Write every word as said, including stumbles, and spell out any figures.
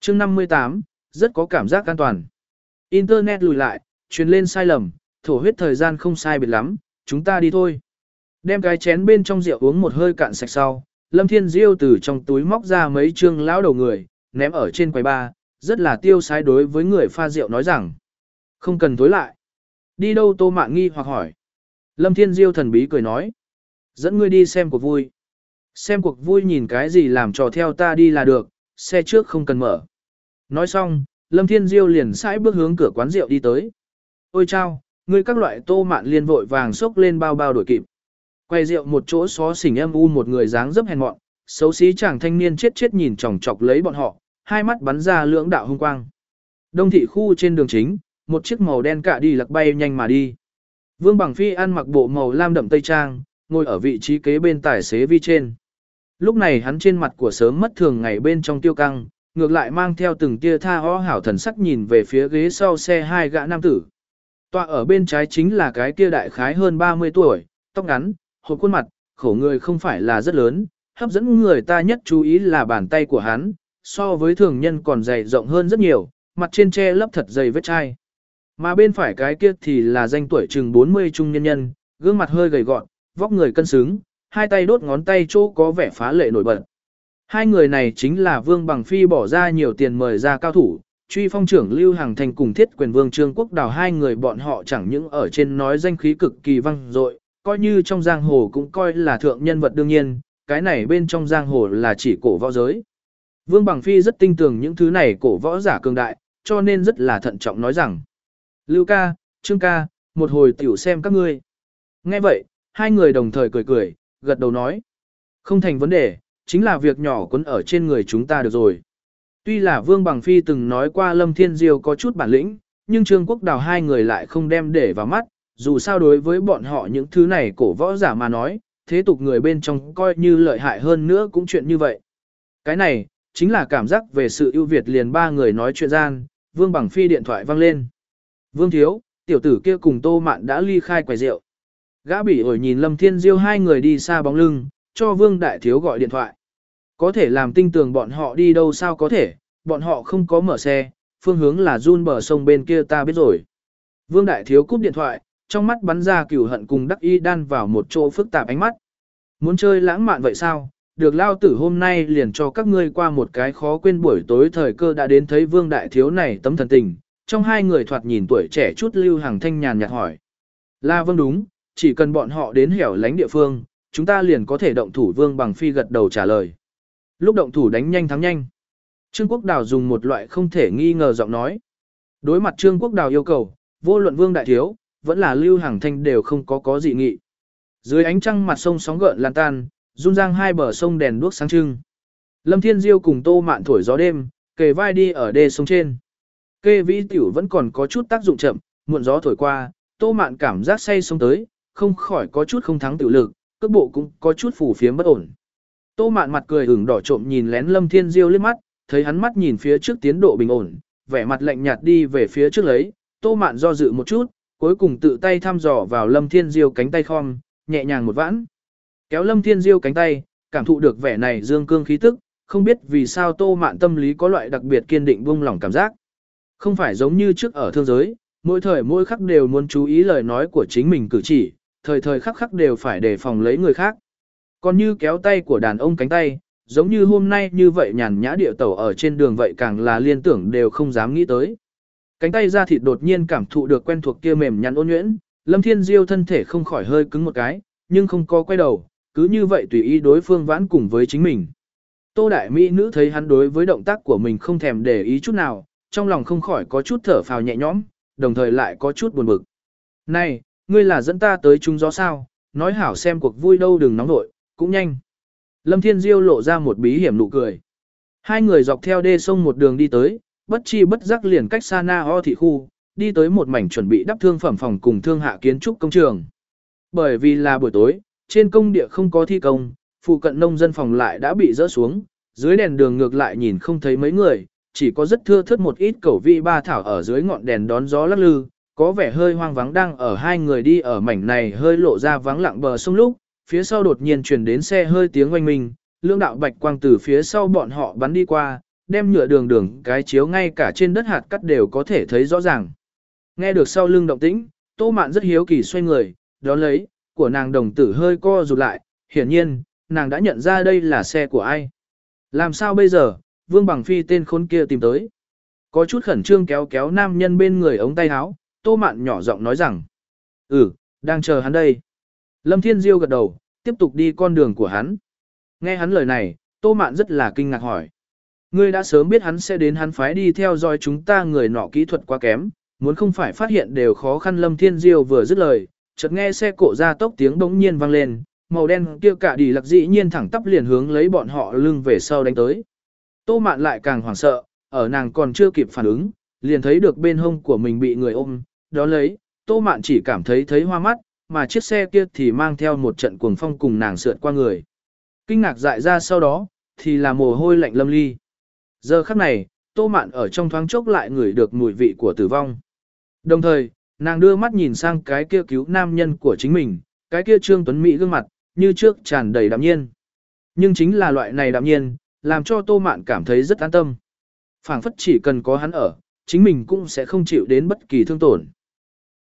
chương năm mươi tám, rất có cảm giác an toàn. Internet lùi lại, truyền lên sai lầm, thổ huyết thời gian không sai biệt lắm, chúng ta đi thôi. Đem cái chén bên trong rượu uống một hơi cạn sạch sau, Lâm Thiên Diêu từ trong túi móc ra mấy trương lão đầu người, ném ở trên quầy bar, rất là tiêu sái đối với người pha rượu nói rằng. Không cần tối lại. Đi đâu Tô Mạn nghi hoặc hỏi. Lâm Thiên Diêu thần bí cười nói. Dẫn ngươi đi xem cuộc vui. Xem cuộc vui nhìn cái gì làm trò theo ta đi là được, xe trước không cần mở. Nói xong, Lâm Thiên Diêu liền sải bước hướng cửa quán rượu đi tới. Ôi chao, ngươi các loại Tô Mạn liền vội vàng xốc lên bao bao đổi kịp. Quay rượu một chỗ xó xỉnh âm u một người dáng dấp hèn mọn, xấu xí chàng thanh niên chết chết nhìn chòng chọc lấy bọn họ, hai mắt bắn ra lưỡng đạo hung quang. Đông thị khu trên đường chính, một chiếc màu đen cạ đi lạc bay nhanh mà đi. Vương Bằng Phi ăn mặc bộ màu lam đậm tây trang, ngồi ở vị trí kế bên tài xế vi trên. Lúc này hắn trên mặt của sớm mất thường ngày bên trong tiêu căng, ngược lại mang theo từng tia tha ho hảo thần sắc nhìn về phía ghế sau xe hai gã nam tử. Tọa ở bên trái chính là cái kia đại khái hơn ba mươi tuổi, tóc ngắn, hộp khuôn mặt, khổ người không phải là rất lớn, hấp dẫn người ta nhất chú ý là bàn tay của hắn, so với thường nhân còn dày rộng hơn rất nhiều, mặt trên che lấp thật dày vết chai. Mà bên phải cái kia thì là danh tuổi chừng bốn mươi trung nhân nhân, gương mặt hơi gầy gọn, vóc người cân xứng, hai tay đốt ngón tay chỗ có vẻ phá lệ nổi bật. Hai người này chính là Vương Bằng Phi bỏ ra nhiều tiền mời ra cao thủ, truy phong trưởng Lưu Hằng Thành cùng Thiết Quyền Vương Trương Quốc Đào, hai người bọn họ chẳng những ở trên nói danh khí cực kỳ vang dội, coi như trong giang hồ cũng coi là thượng nhân vật đương nhiên, cái này bên trong giang hồ là chỉ cổ võ giới. Vương Bằng Phi rất tin tưởng những thứ này cổ võ giả cường đại, cho nên rất là thận trọng nói rằng: Lưu ca, Trương ca, một hồi tiểu xem các ngươi. Nghe vậy, hai người đồng thời cười cười, gật đầu nói: Không thành vấn đề, chính là việc nhỏ quấn ở trên người chúng ta được rồi. Tuy là Vương Bằng Phi từng nói qua Lâm Thiên Diêu có chút bản lĩnh, nhưng Trương Quốc Đào hai người lại không đem để vào mắt, dù sao đối với bọn họ những thứ này cổ võ giả mà nói, thế tục người bên trong coi như lợi hại hơn nữa cũng chuyện như vậy. Cái này, chính là cảm giác về sự ưu việt liền ba người nói chuyện gian, Vương Bằng Phi điện thoại vang lên. Vương thiếu, tiểu tử kia cùng Tô Mạn đã ly khai quầy rượu. Gã bỉ ổi nhìn Lâm Thiên Diêu hai người đi xa bóng lưng, cho Vương Đại Thiếu gọi điện thoại. Có thể làm tinh tường bọn họ đi đâu sao có thể, bọn họ không có mở xe, phương hướng là run bờ sông bên kia ta biết rồi. Vương Đại Thiếu cúp điện thoại, trong mắt bắn ra cửu hận cùng đắc ý đan vào một chỗ phức tạp ánh mắt. Muốn chơi lãng mạn vậy sao? Được lao tử hôm nay liền cho các ngươi qua một cái khó quên buổi tối thời cơ đã đến thấy Vương Đại Thiếu này tấm thần tình. Trong hai người thoạt nhìn tuổi trẻ chút Lưu Hằng Thanh nhàn nhạt hỏi. Là vâng đúng, chỉ cần bọn họ đến hẻo lánh địa phương, chúng ta liền có thể động thủ. Vương Bằng Phi gật đầu trả lời. Lúc động thủ đánh nhanh thắng nhanh. Trương Quốc Đào dùng một loại không thể nghi ngờ giọng nói. Đối mặt Trương Quốc Đào yêu cầu, vô luận Vương Đại Thiếu, vẫn là Lưu Hằng Thanh đều không có có dị nghị. Dưới ánh trăng mặt sông sóng gợn lan tan, run rang hai bờ sông đèn đuốc sáng trưng. Lâm Thiên Diêu cùng Tô Mạn thổi gió đêm, kề vai đi ở đê sông trên. Kê vĩ tiểu vẫn còn có chút tác dụng chậm, muộn gió thổi qua, Tô Mạn cảm giác say sông tới, không khỏi có chút không thắng tiểu lực, cước bộ cũng có chút phủ phiếm bất ổn. Tô Mạn mặt cười ửng đỏ trộm nhìn lén Lâm Thiên Diêu liếc mắt, thấy hắn mắt nhìn phía trước tiến độ bình ổn, vẻ mặt lạnh nhạt đi về phía trước lấy, Tô Mạn do dự một chút, cuối cùng tự tay thăm dò vào Lâm Thiên Diêu cánh tay khom, nhẹ nhàng một vãn. Kéo Lâm Thiên Diêu cánh tay, cảm thụ được vẻ này dương cương khí tức, không biết vì sao Tô Mạn tâm lý có loại đặc biệt kiên định buông lỏng cảm giác. Không phải giống như trước ở thương giới, mỗi thời mỗi khắc đều muốn chú ý lời nói của chính mình cử chỉ, thời thời khắc khắc đều phải đề phòng lấy người khác. Còn như kéo tay của đàn ông cánh tay, giống như hôm nay như vậy nhàn nhã điệu tẩu ở trên đường vậy càng là liên tưởng đều không dám nghĩ tới. Cánh tay ra thịt đột nhiên cảm thụ được quen thuộc kia mềm nhắn ôn nhuyễn, Lâm Thiên Diêu thân thể không khỏi hơi cứng một cái, nhưng không có quay đầu, cứ như vậy tùy ý đối phương vãn cùng với chính mình. Tô đại mỹ nữ thấy hắn đối với động tác của mình không thèm để ý chút nào, trong lòng không khỏi có chút thở phào nhẹ nhõm, đồng thời lại có chút buồn bực. Này, ngươi là dẫn ta tới trung gió sao, nói hảo xem cuộc vui đâu đừng nóng nội, cũng nhanh. Lâm Thiên Diêu lộ ra một bí hiểm nụ cười. Hai người dọc theo đê sông một đường đi tới, bất chi bất giác liền cách xa Na Ho thị khu, đi tới một mảnh chuẩn bị đắp thương phẩm phòng cùng thương hạ kiến trúc công trường. Bởi vì là buổi tối, trên công địa không có thi công, phụ cận nông dân phòng lại đã bị dỡ xuống, dưới đèn đường ngược lại nhìn không thấy mấy người, chỉ có rất thưa thớt một ít cẩu vi ba thảo ở dưới ngọn đèn đón gió lắc lư, có vẻ hơi hoang vắng đang ở hai người đi ở mảnh này hơi lộ ra vắng lặng bờ sông lúc, phía sau đột nhiên truyền đến xe hơi tiếng oanh minh, lưỡng đạo bạch quang từ phía sau bọn họ bắn đi qua, đem nhựa đường đường cái chiếu ngay cả trên đất hạt cắt đều có thể thấy rõ ràng. Nghe được sau lưng động tĩnh, Tô Mạn rất hiếu kỳ xoay người, đón lấy, của nàng đồng tử hơi co rụt lại, hiển nhiên, nàng đã nhận ra đây là xe của ai. Làm sao bây giờ, Vương Bằng Phi tên khốn kia tìm tới. Có chút khẩn trương kéo kéo nam nhân bên người ống tay áo, Tô Mạn nhỏ giọng nói rằng, ừ, đang chờ hắn đây. Lâm Thiên Diêu gật đầu, tiếp tục đi con đường của hắn. Nghe hắn lời này, Tô Mạn rất là kinh ngạc hỏi. Ngươi đã sớm biết hắn sẽ đến, hắn phái đi theo dõi chúng ta, người nọ kỹ thuật quá kém, muốn không phải phát hiện đều khó khăn. Lâm Thiên Diêu vừa dứt lời, chợt nghe xe cộ ra tốc tiếng bỗng nhiên vang lên, màu đen kia cả đi lạc dĩ nhiên thẳng tắp liền hướng lấy bọn họ lưng về sau đánh tới. Tô Mạn lại càng hoảng sợ, ở nàng còn chưa kịp phản ứng, liền thấy được bên hông của mình bị người ôm, đó lấy, Tô Mạn chỉ cảm thấy thấy hoa mắt, mà chiếc xe kia thì mang theo một trận cuồng phong cùng nàng sượt qua người. Kinh ngạc dại ra sau đó, thì là mồ hôi lạnh lâm ly. Giờ khắc này, Tô Mạn ở trong thoáng chốc lại ngửi được mùi vị của tử vong. Đồng thời, nàng đưa mắt nhìn sang cái kia cứu nam nhân của chính mình, cái kia Trương Tuấn Mỹ gương mặt, như trước tràn đầy đạm nhiên. Nhưng chính là loại này đạm nhiên, làm cho Tô Mạn cảm thấy rất an tâm. Phảng phất chỉ cần có hắn ở, chính mình cũng sẽ không chịu đến bất kỳ thương tổn.